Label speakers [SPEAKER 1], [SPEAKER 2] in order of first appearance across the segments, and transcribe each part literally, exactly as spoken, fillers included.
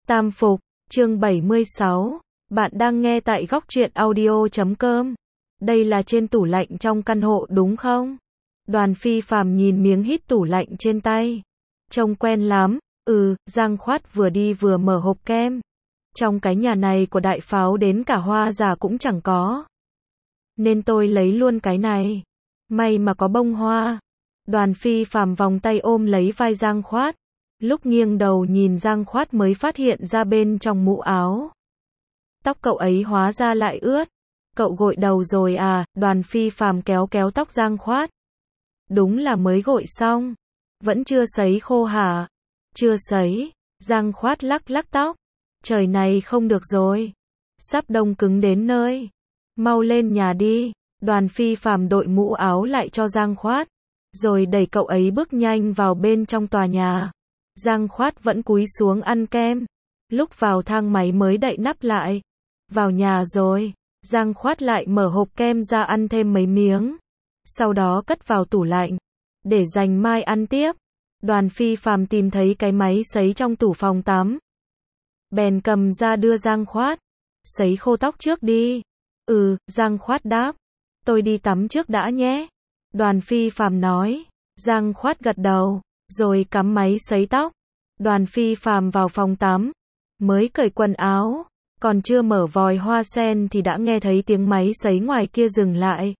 [SPEAKER 1] Tam Phục, chương bảy mươi sáu. Bạn đang nghe tại góc truyện audio chấm com. Đây là trên tủ lạnh trong căn hộ đúng không? Đoàn Phi Phàm nhìn miếng hít tủ lạnh trên tay. Trông quen lắm. Ừ, Giang Khoát vừa đi vừa mở hộp kem. Trong cái nhà này của đại pháo đến cả hoa giả cũng chẳng có. Nên tôi lấy luôn cái này. May mà có bông hoa. Đoàn Phi Phàm vòng tay ôm lấy vai Giang Khoát. Lúc nghiêng đầu nhìn Giang Khoát mới phát hiện ra bên trong mũ áo. Tóc cậu ấy hóa ra lại ướt. Cậu gội đầu rồi à? Đoàn Phi Phàm kéo kéo tóc Giang Khoát. Đúng là mới gội xong. Vẫn chưa sấy khô hả? Chưa sấy. Giang Khoát lắc lắc tóc. Trời này không được rồi. Sắp đông cứng đến nơi. Mau lên nhà đi. Đoàn Phi Phàm đội mũ áo lại cho Giang Khoát. Rồi đẩy cậu ấy bước nhanh vào bên trong tòa nhà. Giang Khoát vẫn cúi xuống ăn kem. Lúc vào thang máy mới đậy nắp lại. Vào nhà rồi. Giang Khoát lại mở hộp kem ra ăn thêm mấy miếng. Sau đó cất vào tủ lạnh. Để dành mai ăn tiếp. Đoàn Phi Phàm tìm thấy cái máy sấy trong tủ phòng tắm. Bèn cầm ra đưa Giang Khoát. Sấy khô tóc trước đi. Ừ, Giang Khoát đáp. Tôi đi tắm trước đã nhé. Đoàn Phi Phàm nói. Giang Khoát gật đầu. Rồi cắm máy sấy tóc. Đoàn Phi Phàm vào phòng tắm. Mới cởi quần áo. Còn chưa mở vòi hoa sen thì đã nghe thấy tiếng máy sấy ngoài kia dừng lại.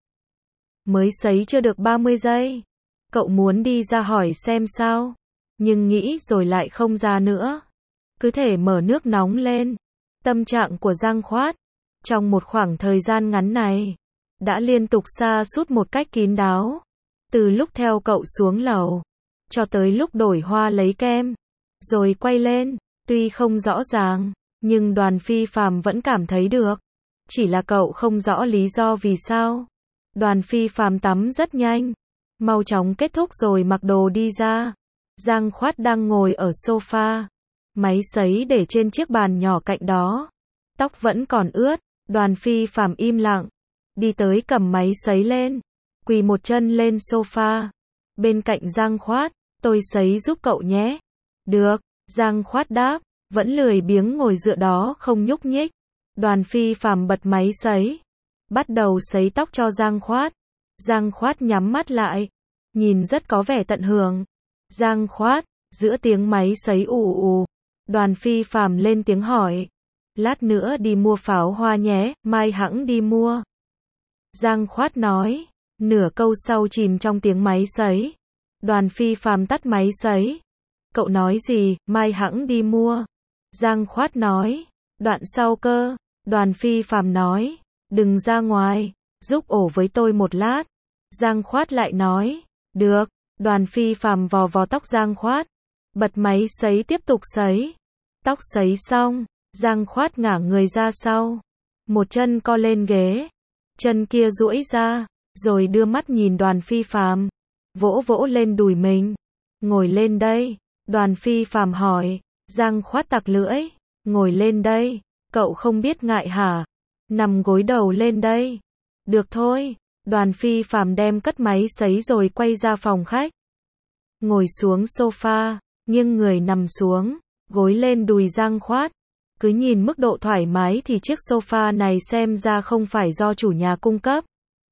[SPEAKER 1] Mới sấy chưa được ba mươi giây. Cậu muốn đi ra hỏi xem sao. Nhưng nghĩ rồi lại không ra nữa. Cứ thể mở nước nóng lên. Tâm trạng của Giang Khoát. Trong một khoảng thời gian ngắn này. Đã liên tục sa sút một cách kín đáo. Từ lúc theo cậu xuống lầu. Cho tới lúc đổi hoa lấy kem. Rồi quay lên. Tuy không rõ ràng. Nhưng Đoàn Phi Phàm vẫn cảm thấy được. Chỉ là cậu không rõ lý do vì sao. Đoàn Phi Phàm tắm rất nhanh. Mau chóng kết thúc rồi mặc đồ đi ra. Giang Khoát đang ngồi ở sofa. Máy sấy để trên chiếc bàn nhỏ cạnh đó. Tóc vẫn còn ướt. Đoàn Phi Phàm im lặng. Đi tới cầm máy sấy lên. Quỳ một chân lên sofa. Bên cạnh Giang Khoát. Tôi sấy giúp cậu nhé. Được. Giang Khoát đáp. Vẫn lười biếng ngồi dựa đó không nhúc nhích. Đoàn Phi Phàm bật máy sấy. Bắt đầu sấy tóc cho Giang Khoát. Giang Khoát nhắm mắt lại. Nhìn rất có vẻ tận hưởng. Giang Khoát. Giữa tiếng máy sấy ù ù. Đoàn Phi Phàm lên tiếng hỏi. Lát nữa đi mua pháo hoa nhé, mai hẵng đi mua. Giang Khoát nói. Nửa câu sau chìm trong tiếng máy sấy. Đoàn Phi Phàm tắt máy sấy. Cậu nói gì, mai hẵng đi mua. Giang Khoát nói. Đoạn sau cơ. Đoàn Phi Phàm nói. Đừng ra ngoài. Giúp ổ với tôi một lát. Giang Khoát lại nói. Được. Đoàn Phi Phàm vò vò tóc Giang Khoát. Bật máy sấy tiếp tục sấy. Tóc sấy xong. Giang Khoát ngả người ra sau. Một chân co lên ghế. Chân kia duỗi ra. Rồi đưa mắt nhìn Đoàn Phi Phàm. Vỗ vỗ lên đùi mình. Ngồi lên đây. Đoàn Phi Phàm hỏi. Giang Khoát tặc lưỡi. Ngồi lên đây. Cậu không biết ngại hả? Nằm gối đầu lên đây. Được thôi. Đoàn Phi Phàm đem cất máy sấy rồi quay ra phòng khách. Ngồi xuống sofa. Nghiêng người nằm xuống. Gối lên đùi Giang Khoát. Cứ nhìn mức độ thoải mái thì chiếc sofa này xem ra không phải do chủ nhà cung cấp.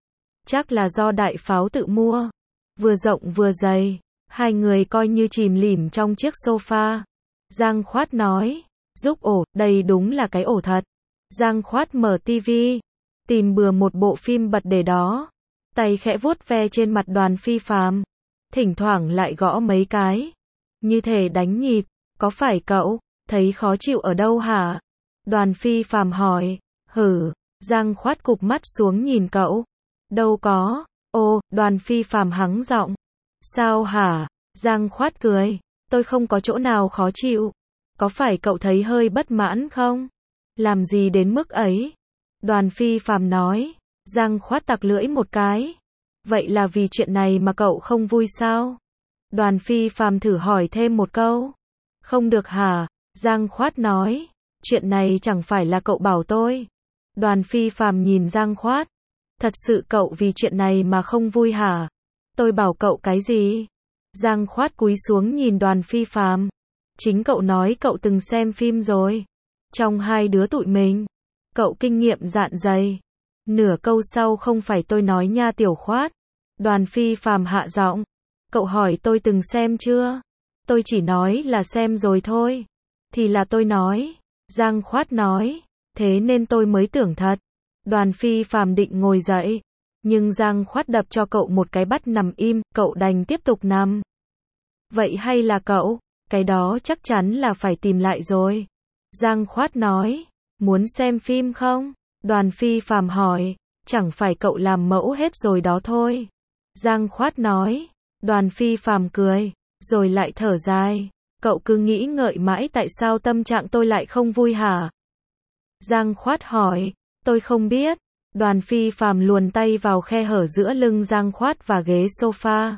[SPEAKER 1] Chắc là do đại pháo tự mua. Vừa rộng vừa dày. Hai người coi như chìm lìm trong chiếc sofa. Giang Khoát nói. Giúp ổ, đây đúng là cái ổ thật. Giang Khoát mở tivi. Tìm bừa một bộ phim bật để đó. Tay khẽ vuốt ve trên mặt Đoàn Phi Phàm. Thỉnh thoảng lại gõ mấy cái. Như thể đánh nhịp. Có phải cậu thấy khó chịu ở đâu hả? Đoàn Phi Phàm hỏi. Hử. Giang Khoát cụp mắt xuống nhìn cậu. Đâu có. Ô, Đoàn Phi Phàm hắng giọng. Sao hả? Giang Khoát cười. Tôi không có chỗ nào khó chịu. Có phải cậu thấy hơi bất mãn không? Làm gì đến mức ấy? Đoàn Phi Phàm nói. Giang Khoát tặc lưỡi một cái. Vậy là vì chuyện này mà cậu không vui sao? Đoàn Phi Phàm thử hỏi thêm một câu. Không được hả? Giang Khoát nói. Chuyện này chẳng phải là cậu bảo tôi. Đoàn Phi Phàm nhìn Giang Khoát. Thật sự cậu vì chuyện này mà không vui hả? Tôi bảo cậu cái gì? Giang Khoát cúi xuống nhìn Đoàn Phi Phàm. Chính cậu nói cậu từng xem phim rồi. Trong hai đứa tụi mình, cậu kinh nghiệm dạn dày. Nửa câu sau không phải tôi nói nha Tiểu Khoát. Đoàn Phi Phàm hạ giọng. Cậu hỏi tôi từng xem chưa? Tôi chỉ nói là xem rồi thôi. Thì là tôi nói. Giang Khoát nói. Thế nên tôi mới tưởng thật. Đoàn Phi Phàm định ngồi dậy. Nhưng Giang Khoát đập cho cậu một cái bắt nằm im, cậu đành tiếp tục nằm. Vậy hay là cậu? Cái đó chắc chắn là phải tìm lại rồi. Giang Khoát nói. Muốn xem phim không? Đoàn Phi Phàm hỏi. Chẳng phải cậu làm mẫu hết rồi đó thôi. Giang Khoát nói. Đoàn Phi Phàm cười. Rồi lại thở dài. Cậu cứ nghĩ ngợi mãi tại sao tâm trạng tôi lại không vui hả? Giang Khoát hỏi. Tôi không biết. Đoàn Phi Phàm luồn tay vào khe hở giữa lưng Giang Khoát và ghế sofa.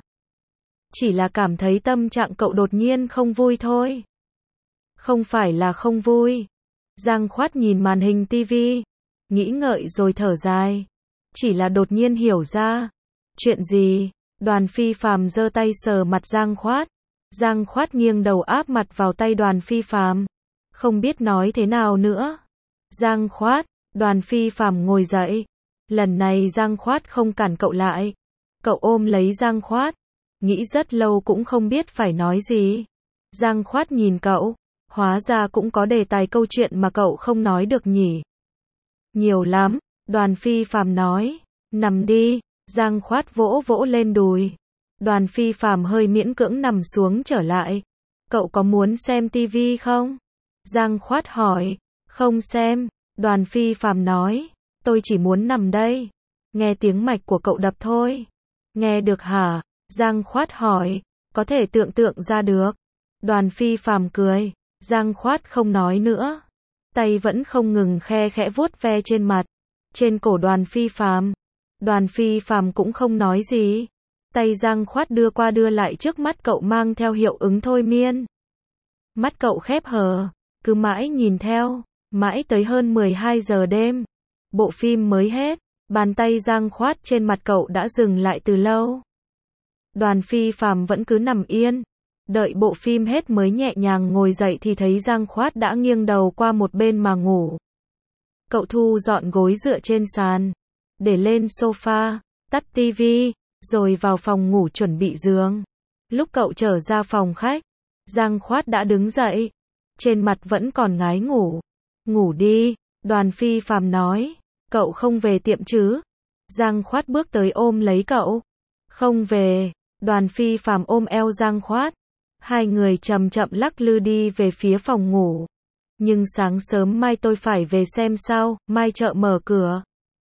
[SPEAKER 1] Chỉ là cảm thấy tâm trạng cậu đột nhiên không vui thôi. Không phải là không vui. Giang Khoát nhìn màn hình tivi, nghĩ ngợi rồi thở dài. Chỉ là đột nhiên hiểu ra. Chuyện gì? Đoàn Phi Phàm giơ tay sờ mặt Giang Khoát. Giang Khoát nghiêng đầu áp mặt vào tay Đoàn Phi Phàm. Không biết nói thế nào nữa. Giang Khoát, Đoàn Phi Phàm ngồi dậy. Lần này Giang Khoát không cản cậu lại. Cậu ôm lấy Giang Khoát. Nghĩ rất lâu cũng không biết phải nói gì. Giang Khoát nhìn cậu. Hóa ra cũng có đề tài câu chuyện mà cậu không nói được nhỉ. Nhiều lắm, Đoàn Phi Phàm nói. Nằm đi. Giang Khoát vỗ vỗ lên đùi. Đoàn Phi Phàm hơi miễn cưỡng nằm xuống trở lại. Cậu có muốn xem tivi không? Giang Khoát hỏi. Không xem. Đoàn Phi Phàm nói. Tôi chỉ muốn nằm đây. Nghe tiếng mạch của cậu đập thôi. Nghe được hả? Giang Khoát hỏi. Có thể tưởng tượng ra được. Đoàn Phi Phàm cười. Giang Khoát không nói nữa. Tay vẫn không ngừng khe khẽ vuốt ve trên mặt. Trên cổ Đoàn Phi Phàm. Đoàn Phi Phàm cũng không nói gì. Tay Giang Khoát đưa qua đưa lại trước mắt cậu mang theo hiệu ứng thôi miên. Mắt cậu khép hờ. Cứ mãi nhìn theo. Mãi tới hơn mười hai giờ đêm. Bộ phim mới hết. Bàn tay Giang Khoát trên mặt cậu đã dừng lại từ lâu. Đoàn Phi Phàm vẫn cứ nằm yên. Đợi bộ phim hết mới nhẹ nhàng ngồi dậy thì thấy Giang Khoát đã nghiêng đầu qua một bên mà ngủ. Cậu thu dọn gối dựa trên sàn. Để lên sofa. Tắt tivi. Rồi vào phòng ngủ chuẩn bị giường. Lúc cậu trở ra phòng khách. Giang Khoát đã đứng dậy. Trên mặt vẫn còn ngái ngủ. Ngủ đi. Đoàn Phi Phàm nói. Cậu không về tiệm chứ? Giang Khoát bước tới ôm lấy cậu. Không về. Đoàn Phi Phàm ôm eo Giang Khoát. Hai người chậm chậm lắc lư đi về phía phòng ngủ. Nhưng sáng sớm mai tôi phải về xem sao, mai chợ mở cửa.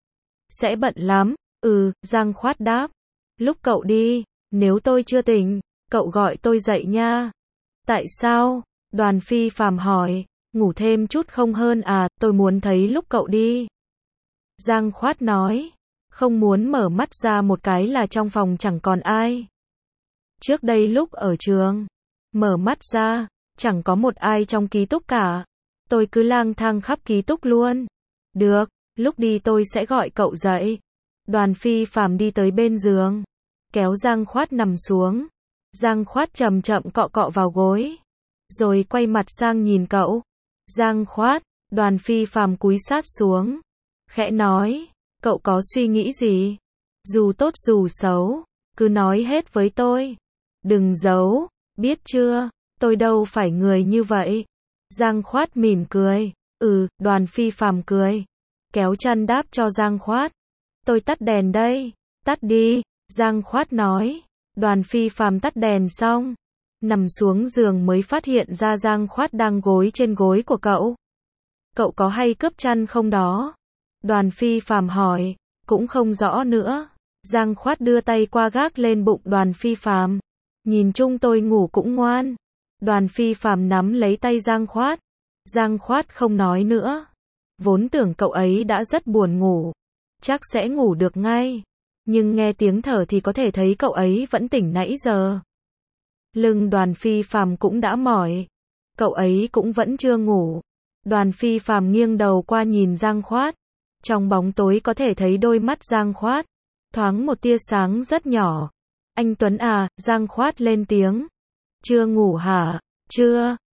[SPEAKER 1] Sẽ bận lắm. Ừ, Giang Khoát đáp. Lúc cậu đi, nếu tôi chưa tỉnh, cậu gọi tôi dậy nha. Tại sao? Đoàn Phi Phàm hỏi. Ngủ thêm chút không hơn à, tôi muốn thấy lúc cậu đi. Giang Khoát nói. Không muốn mở mắt ra một cái là trong phòng chẳng còn ai. Trước đây lúc ở trường, mở mắt ra, chẳng có một ai trong ký túc cả. Tôi cứ lang thang khắp ký túc luôn. Được, lúc đi tôi sẽ gọi cậu dậy. Đoàn Phi Phàm đi tới bên giường, kéo Giang Khoát nằm xuống. Giang Khoát chậm chậm cọ cọ vào gối, rồi quay mặt sang nhìn cậu. Giang Khoát, Đoàn Phi Phàm cúi sát xuống, khẽ nói, cậu có suy nghĩ gì? Dù tốt dù xấu, cứ nói hết với tôi. Đừng giấu, biết chưa? Tôi đâu phải người như vậy. Giang Khoát mỉm cười. Ừ, Đoàn Phi Phàm cười, kéo chăn đáp cho Giang Khoát. Tôi tắt đèn đây. Tắt đi, Giang Khoát nói. Đoàn Phi Phàm tắt đèn xong, nằm xuống giường mới phát hiện ra Giang Khoát đang gối trên gối của cậu. Cậu có hay cướp chăn không đó? Đoàn Phi Phàm hỏi. Cũng không rõ nữa. Giang Khoát đưa tay qua gác lên bụng Đoàn Phi Phàm. Nhìn chung tôi ngủ cũng ngoan. Đoàn Phi Phàm nắm lấy tay Giang Khoát. Giang Khoát không nói nữa. Vốn tưởng cậu ấy đã rất buồn ngủ, chắc sẽ ngủ được ngay. Nhưng nghe tiếng thở thì có thể thấy cậu ấy vẫn tỉnh nãy giờ. Lưng Đoàn Phi Phàm cũng đã mỏi. Cậu ấy cũng vẫn chưa ngủ. Đoàn Phi Phàm nghiêng đầu qua nhìn Giang Khoát. Trong bóng tối có thể thấy đôi mắt Giang Khoát. Thoáng một tia sáng rất nhỏ. Anh Tuấn à, Giang Khoát lên tiếng. Chưa ngủ hả? Chưa.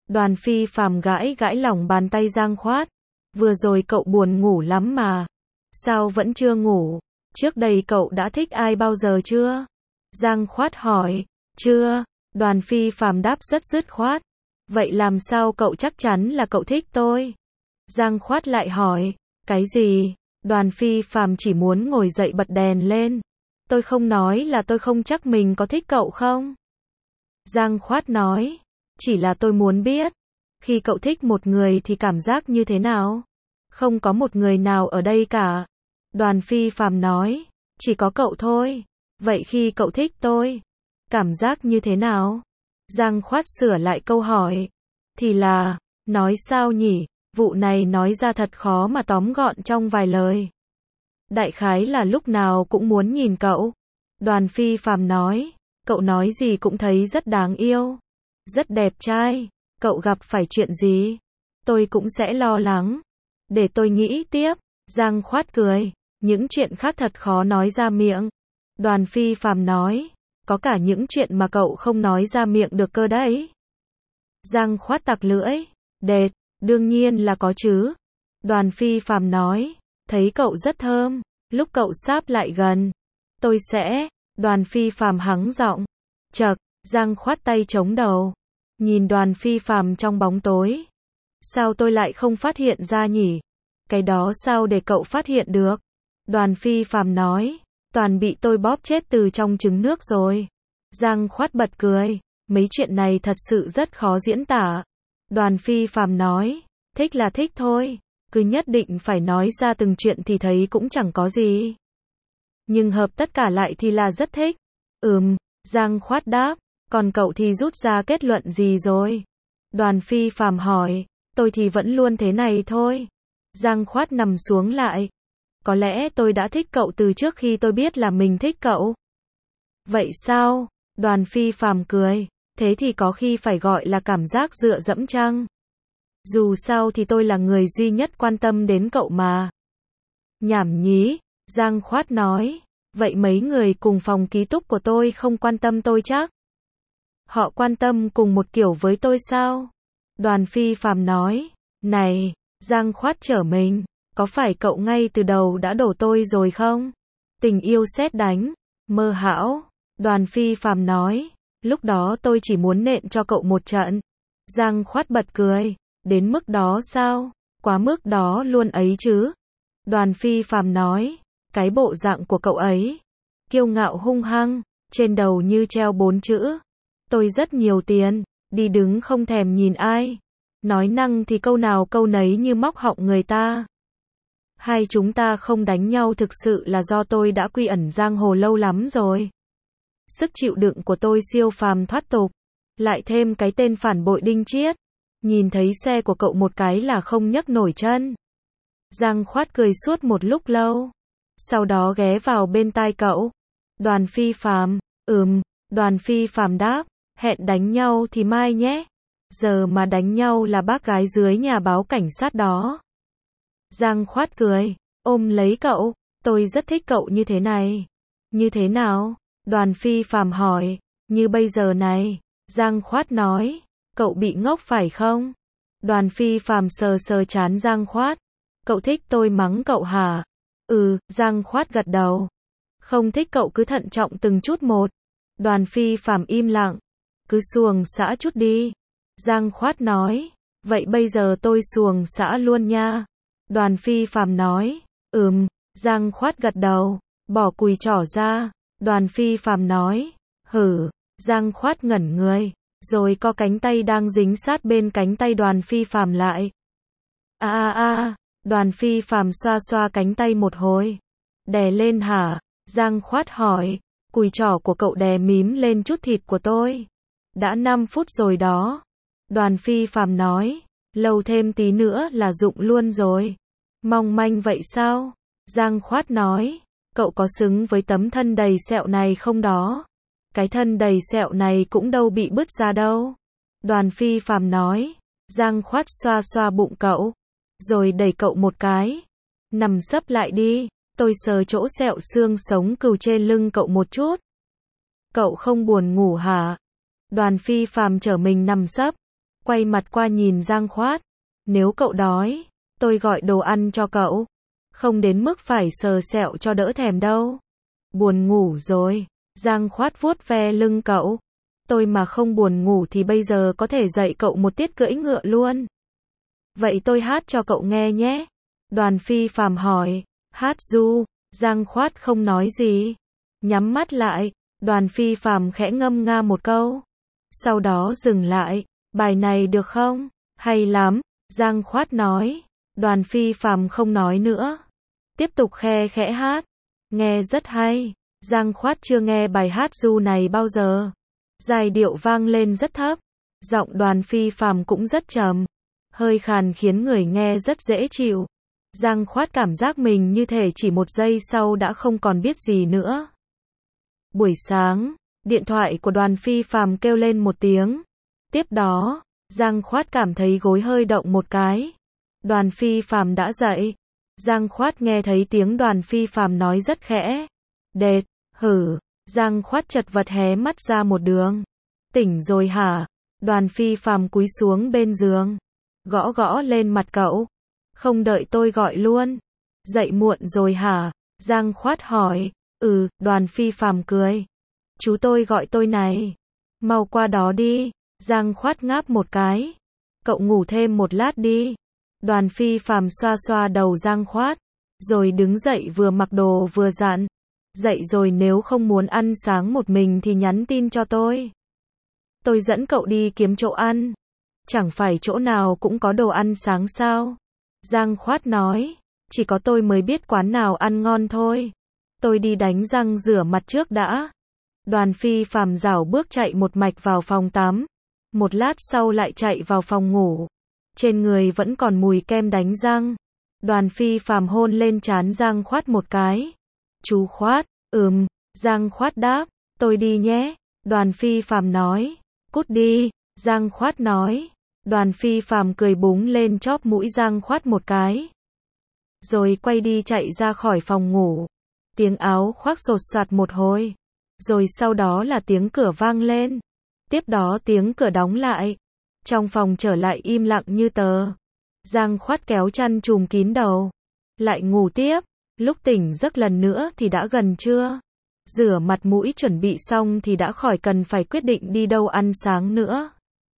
[SPEAKER 1] Đoàn Phi Phàm gãi gãi lòng bàn tay Giang Khoát. Vừa rồi cậu buồn ngủ lắm mà. Sao vẫn chưa ngủ? Trước đây cậu đã thích ai bao giờ chưa? Giang Khoát hỏi. Chưa. Đoàn Phi Phàm đáp rất dứt khoát. Vậy làm sao cậu chắc chắn là cậu thích tôi? Giang Khoát lại hỏi. Cái gì? Đoàn Phi Phàm chỉ muốn ngồi dậy bật đèn lên. Tôi không nói là tôi không chắc mình có thích cậu không? Giang Khoát nói. Chỉ là tôi muốn biết. Khi cậu thích một người thì cảm giác như thế nào? Không có một người nào ở đây cả. Đoàn Phi Phàm nói. Chỉ có cậu thôi. Vậy khi cậu thích tôi, cảm giác như thế nào? Giang Khoát sửa lại câu hỏi. Thì là, nói sao nhỉ? Vụ này nói ra thật khó mà tóm gọn trong vài lời. Đại khái là lúc nào cũng muốn nhìn cậu. Đoàn Phi Phàm nói. Cậu nói gì cũng thấy rất đáng yêu. Rất đẹp trai. Cậu gặp phải chuyện gì? Tôi cũng sẽ lo lắng. Để tôi nghĩ tiếp. Giang Khoát cười. Những chuyện khác thật khó nói ra miệng. Đoàn Phi Phàm nói. Có cả những chuyện mà cậu không nói ra miệng được cơ đấy. Giang Khoát tặc lưỡi. Đệt, đương nhiên là có chứ. Đoàn Phi Phàm nói. Thấy cậu rất thơm. Lúc cậu sáp lại gần, tôi sẽ. Đoàn Phi Phàm hắng giọng. Chậc. Giang Khoát tay chống đầu. Nhìn Đoàn Phi Phàm trong bóng tối. Sao tôi lại không phát hiện ra nhỉ? Cái đó sao để cậu phát hiện được? Đoàn Phi Phàm nói. Toàn bị tôi bóp chết từ trong trứng nước rồi. Giang Khoát bật cười. Mấy chuyện này thật sự rất khó diễn tả. Đoàn Phi Phàm nói. Thích là thích thôi. Cứ nhất định phải nói ra từng chuyện thì thấy cũng chẳng có gì. Nhưng hợp tất cả lại thì là rất thích. Ừm, Giang Khoát đáp. Còn cậu thì rút ra kết luận gì rồi? Đoàn Phi Phàm hỏi. Tôi thì vẫn luôn thế này thôi. Giang Khoát nằm xuống lại. Có lẽ tôi đã thích cậu từ trước khi tôi biết là mình thích cậu. Vậy sao? Đoàn Phi Phàm cười. Thế thì có khi phải gọi là cảm giác dựa dẫm chăng? Dù sao thì tôi là người duy nhất quan tâm đến cậu mà. Nhảm nhí, Giang Khoát nói. Vậy mấy người cùng phòng ký túc của tôi không quan tâm tôi chắc? Họ quan tâm cùng một kiểu với tôi sao? Đoàn Phi Phàm nói. Này, Giang Khoát trở mình. Có phải cậu ngay từ đầu đã đổ tôi rồi không? Tình yêu sét đánh. Mơ hão. Đoàn Phi Phàm nói. Lúc đó tôi chỉ muốn nện cho cậu một trận. Giang Khoát bật cười. Đến mức đó sao? Quá mức đó luôn ấy chứ. Đoàn Phi Phàm nói. Cái bộ dạng của cậu ấy. Kiêu ngạo hung hăng. Trên đầu như treo bốn chữ. Tôi rất nhiều tiền. Đi đứng không thèm nhìn ai. Nói năng thì câu nào câu nấy như móc họng người ta. Hai chúng ta không đánh nhau thực sự là do tôi đã quy ẩn giang hồ lâu lắm rồi. Sức chịu đựng của tôi siêu phàm thoát tục. Lại thêm cái tên phản bội Đinh Chiết. Nhìn thấy xe của cậu một cái là không nhấc nổi chân. Giang Khoát cười suốt một lúc lâu. Sau đó ghé vào bên tai cậu. Đoàn Phi Phàm. Ừm. Đoàn Phi Phàm đáp. Hẹn đánh nhau thì mai nhé. Giờ mà đánh nhau là bác gái dưới nhà báo cảnh sát đó. Giang Khoát cười. Ôm lấy cậu. Tôi rất thích cậu như thế này. Như thế nào? Đoàn Phi Phàm hỏi. Như bây giờ này. Giang Khoát nói. Cậu bị ngốc phải không? Đoàn Phi Phàm sờ sờ trán Giang Khoát. Cậu thích tôi mắng cậu hả? Ừ, Giang Khoát gật đầu. Không thích cậu cứ thận trọng từng chút một. Đoàn Phi Phàm im lặng. Cứ xuồng xã chút đi. Giang Khoát nói. Vậy bây giờ tôi xuồng xã luôn nha. Đoàn Phi Phàm nói. Ừm. Giang Khoát gật đầu. Bỏ cùi trỏ ra. Đoàn Phi Phàm nói. Hử. Giang Khoát ngẩn người. Rồi co cánh tay đang dính sát bên cánh tay Đoàn Phi Phàm lại. A a a. Đoàn Phi Phàm xoa xoa cánh tay một hồi. Đè lên hả? Giang Khoát hỏi. Cùi trỏ của cậu đè mím lên chút thịt của tôi. Đã năm phút rồi đó. Đoàn Phi Phàm nói. Lâu thêm tí nữa là rụng luôn rồi. Mong manh vậy sao? Giang Khoát nói. Cậu có xứng với tấm thân đầy sẹo này không đó? Cái thân đầy sẹo này cũng đâu bị bứt ra đâu. Đoàn Phi Phàm nói. Giang Khoát xoa xoa bụng cậu. Rồi đẩy cậu một cái. Nằm sấp lại đi. Tôi sờ chỗ sẹo xương sống cừu trên lưng cậu một chút. Cậu không buồn ngủ hả? Đoàn Phi Phàm trở mình nằm sấp. quay mặt qua nhìn Giang Khoát. Nếu cậu đói, tôi gọi đồ ăn cho cậu. Không đến mức phải sờ sẹo cho đỡ thèm đâu. Buồn ngủ rồi. Giang Khoát vuốt ve lưng cậu. Tôi mà không buồn ngủ thì bây giờ có thể dạy cậu một tiết cưỡi ngựa luôn. Vậy tôi hát cho cậu nghe nhé. Đoàn Phi Phàm hỏi. Hát du. Giang Khoát không nói gì. Nhắm mắt lại. Đoàn Phi Phàm khẽ ngâm nga một câu. Sau đó dừng lại. Bài này được không? Hay lắm. Giang Khoát nói. Đoàn Phi Phàm không nói nữa. Tiếp tục khe khẽ hát. Nghe rất hay. Giang Khoát chưa nghe bài hát du này bao giờ. Giai điệu vang lên rất thấp. Giọng Đoàn Phi Phàm cũng rất trầm. Hơi khàn khiến người nghe rất dễ chịu. Giang Khoát cảm giác mình như thể chỉ một giây sau đã không còn biết gì nữa. Buổi sáng, điện thoại của Đoàn Phi Phàm kêu lên một tiếng. Tiếp đó, Giang Khoát cảm thấy gối hơi động một cái. Đoàn Phi Phàm đã dậy. Giang Khoát nghe thấy tiếng Đoàn Phi Phàm nói rất khẽ. Đệt, hử. Giang Khoát chật vật hé mắt ra một đường. Tỉnh rồi hả? Đoàn Phi Phàm cúi xuống bên giường. Gõ gõ lên mặt cậu. Không đợi tôi gọi luôn. Dậy muộn rồi hả? Giang Khoát hỏi. Ừ, Đoàn Phi Phàm cười. Chú tôi gọi tôi này. Mau qua đó đi. Giang Khoát ngáp một cái. Cậu ngủ thêm một lát đi. Đoàn Phi Phàm xoa xoa đầu Giang Khoát. Rồi đứng dậy vừa mặc đồ vừa dặn. Dậy rồi nếu không muốn ăn sáng một mình thì nhắn tin cho tôi. Tôi dẫn cậu đi kiếm chỗ ăn. Chẳng phải chỗ nào cũng có đồ ăn sáng sao? Giang Khoát nói. Chỉ có tôi mới biết quán nào ăn ngon thôi. Tôi đi đánh răng rửa mặt trước đã. Đoàn Phi Phàm rảo bước chạy một mạch vào phòng tắm. Một lát sau lại chạy vào phòng ngủ. Trên người vẫn còn mùi kem đánh răng. Đoàn Phi Phàm hôn lên trán Giang Khoát một cái. Chú Khoát, ừm, Giang Khoát đáp. Tôi đi nhé. Đoàn Phi Phàm nói. Cút đi. Giang Khoát nói. Đoàn Phi Phàm cười búng lên chóp mũi Giang Khoát một cái. Rồi quay đi chạy ra khỏi phòng ngủ. Tiếng áo khoác sột soạt một hồi. Rồi sau đó là tiếng cửa vang lên. Tiếp đó tiếng cửa đóng lại. Trong phòng trở lại im lặng như tờ. Giang Khoát kéo chăn trùm kín đầu. Lại ngủ tiếp. Lúc tỉnh giấc lần nữa thì đã gần trưa. Rửa mặt mũi chuẩn bị xong thì đã khỏi cần phải quyết định đi đâu ăn sáng nữa.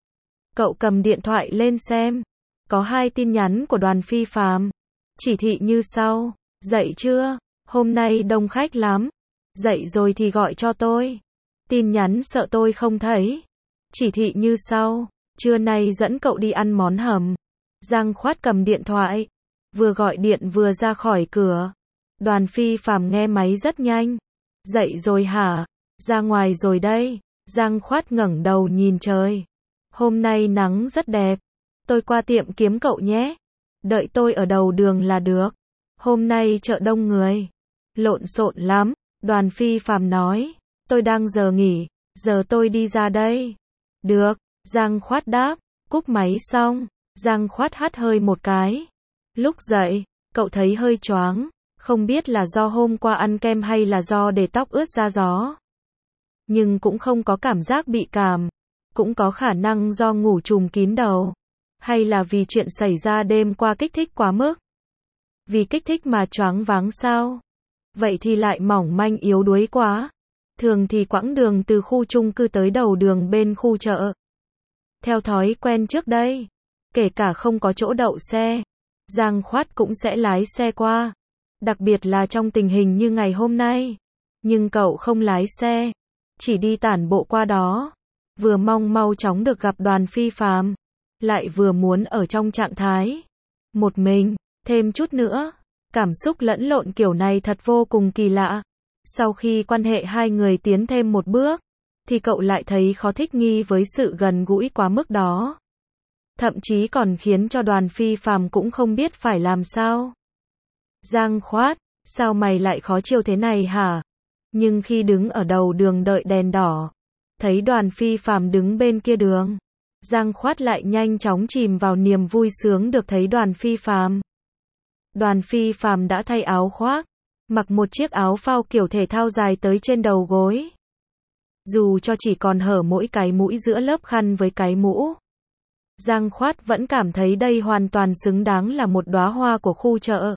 [SPEAKER 1] Cậu cầm điện thoại lên xem. Có hai tin nhắn của Đoàn Phi Phàm. Chỉ thị như sau. Dậy chưa? Hôm nay đông khách lắm. Dậy rồi thì gọi cho tôi. Tin nhắn sợ tôi không thấy. Chỉ thị như sau. Trưa nay dẫn cậu đi ăn món hầm. Giang Khoát cầm điện thoại. Vừa gọi điện vừa ra khỏi cửa. Đoàn Phi Phàm nghe máy rất nhanh. Dậy rồi hả? Ra ngoài rồi đây. Giang Khoát ngẩng đầu nhìn trời. Hôm nay nắng rất đẹp. Tôi qua tiệm kiếm cậu nhé. Đợi tôi ở đầu đường là được. Hôm nay chợ đông người. Lộn xộn lắm. Đoàn Phi Phàm nói. Tôi đang giờ nghỉ. Giờ tôi đi ra đây. Được. Giang Khoát đáp. Cúp máy xong. Giang Khoát hắt hơi một cái. Lúc dậy, cậu thấy hơi choáng. Không biết là do hôm qua ăn kem hay là do để tóc ướt ra gió. Nhưng cũng không có cảm giác bị cảm. Cũng có khả năng do ngủ trùm kín đầu. Hay là vì chuyện xảy ra đêm qua kích thích quá mức. Vì kích thích mà choáng váng sao? Vậy thì lại mỏng manh yếu đuối quá. Thường thì quãng đường từ khu chung cư tới đầu đường bên khu chợ. Theo thói quen trước đây, kể cả không có chỗ đậu xe, Giang Khoát cũng sẽ lái xe qua. Đặc biệt là trong tình hình như ngày hôm nay. Nhưng cậu không lái xe, chỉ đi tản bộ qua đó. Vừa mong mau chóng được gặp Đoàn Phi Phàm, lại vừa muốn ở trong trạng thái một mình, thêm chút nữa. Cảm xúc lẫn lộn kiểu này thật vô cùng kỳ lạ. Sau khi quan hệ hai người tiến thêm một bước, thì cậu lại thấy khó thích nghi với sự gần gũi quá mức đó. Thậm chí còn khiến cho Đoàn Phi Phàm cũng không biết phải làm sao. Giang Khoát, sao mày lại khó chịu thế này hả? Nhưng khi đứng ở đầu đường đợi đèn đỏ, thấy Đoàn Phi Phàm đứng bên kia đường, Giang Khoát lại nhanh chóng chìm vào niềm vui sướng được thấy Đoàn Phi Phàm. Đoàn Phi Phàm đã thay áo khoác, mặc một chiếc áo phao kiểu thể thao dài tới trên đầu gối. Dù cho chỉ còn hở mỗi cái mũi giữa lớp khăn với cái mũ. Giang Khoát vẫn cảm thấy đây hoàn toàn xứng đáng là một đóa hoa của khu chợ.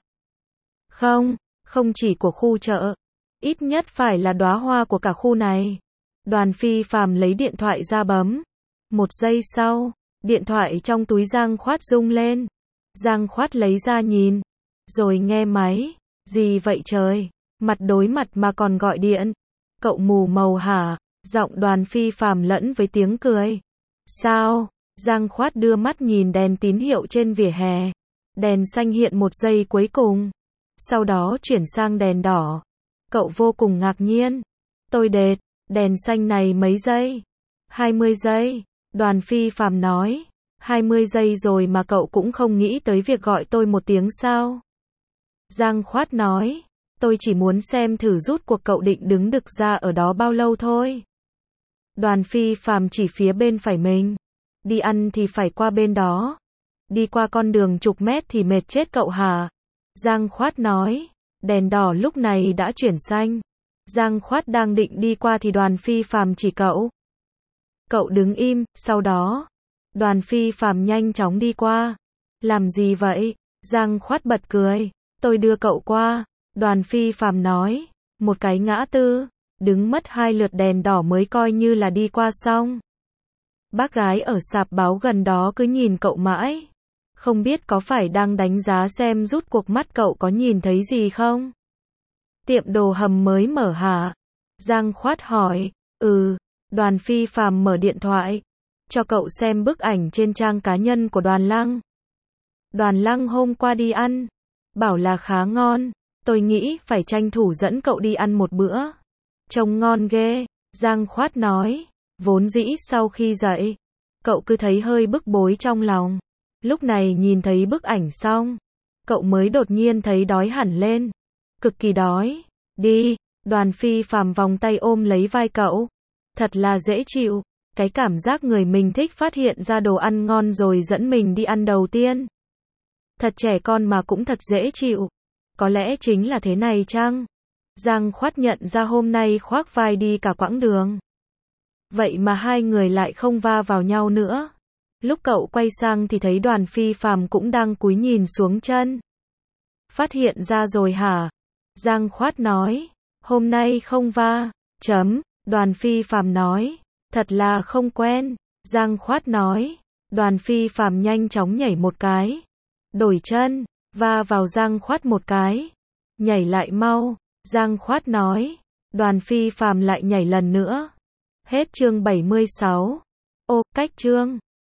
[SPEAKER 1] Không, không chỉ của khu chợ. Ít nhất phải là đóa hoa của cả khu này. Đoàn Phi Phàm lấy điện thoại ra bấm. Một giây sau, điện thoại trong túi Giang Khoát rung lên. Giang Khoát lấy ra nhìn. Rồi nghe máy. Gì vậy trời? Mặt đối mặt mà còn gọi điện. Cậu mù màu hả? Giọng Đoàn Phi Phàm lẫn với tiếng cười. Sao? Giang Khoát đưa mắt nhìn đèn tín hiệu trên vỉa hè. Đèn xanh hiện một giây cuối cùng. Sau đó chuyển sang đèn đỏ. Cậu vô cùng ngạc nhiên. Tôi đệt, đèn xanh này mấy giây? hai mươi giây. Đoàn Phi Phàm nói. hai mươi giây rồi mà cậu cũng không nghĩ tới việc gọi tôi một tiếng sao? Giang Khoát nói. Tôi chỉ muốn xem thử rút cuộc cậu định đứng đực ra ở đó bao lâu thôi. Đoàn Phi Phàm chỉ phía bên phải mình. Đi ăn thì phải qua bên đó. Đi qua con đường chục mét thì mệt chết cậu hả? Giang Khoát nói. Đèn đỏ lúc này đã chuyển xanh. Giang Khoát đang định đi qua thì Đoàn Phi Phàm chỉ cậu. Cậu đứng im, sau đó. Đoàn Phi Phàm nhanh chóng đi qua. Làm gì vậy? Giang Khoát bật cười. Tôi đưa cậu qua. Đoàn Phi Phàm nói. Một cái ngã tư. Đứng mất hai lượt đèn đỏ mới coi như là đi qua xong. Bác gái ở sạp báo gần đó cứ nhìn cậu mãi. Không biết có phải đang đánh giá xem rút cuộc mắt cậu có nhìn thấy gì không? Tiệm đồ hầm mới mở hả? Giang Khoát hỏi. Ừ. Đoàn Phi Phàm mở điện thoại. Cho cậu xem bức ảnh trên trang cá nhân của Đoàn Lăng. Đoàn Lăng hôm qua đi ăn. Bảo là khá ngon. Tôi nghĩ phải tranh thủ dẫn cậu đi ăn một bữa. Trông ngon ghê. Giang Khoát nói. Vốn dĩ sau khi dậy, cậu cứ thấy hơi bức bối trong lòng. Lúc này nhìn thấy bức ảnh xong, cậu mới đột nhiên thấy đói hẳn lên. Cực kỳ đói. Đi. Đoàn Phi Phàm vòng tay ôm lấy vai cậu. Thật là dễ chịu. Cái cảm giác người mình thích phát hiện ra đồ ăn ngon rồi dẫn mình đi ăn đầu tiên. Thật trẻ con mà cũng thật dễ chịu. Có lẽ chính là thế này chăng? Giang Khoát nhận ra hôm nay khoác vai đi cả quãng đường. Vậy mà hai người lại không va vào nhau nữa. Lúc cậu quay sang thì thấy Đoàn Phi Phàm cũng đang cúi nhìn xuống chân. Phát hiện ra rồi hả? Giang Khoát nói. Hôm nay không va. Chấm. Đoàn Phi Phàm nói. Thật là không quen. Giang Khoát nói. Đoàn Phi Phàm nhanh chóng nhảy một cái. Đổi chân. Va vào Giang Khoát một cái. Nhảy lại mau. Giang Khoát nói. Đoàn Phi Phàm lại nhảy lần nữa. Hết chương bảy mươi sáu. Ô, cách chương.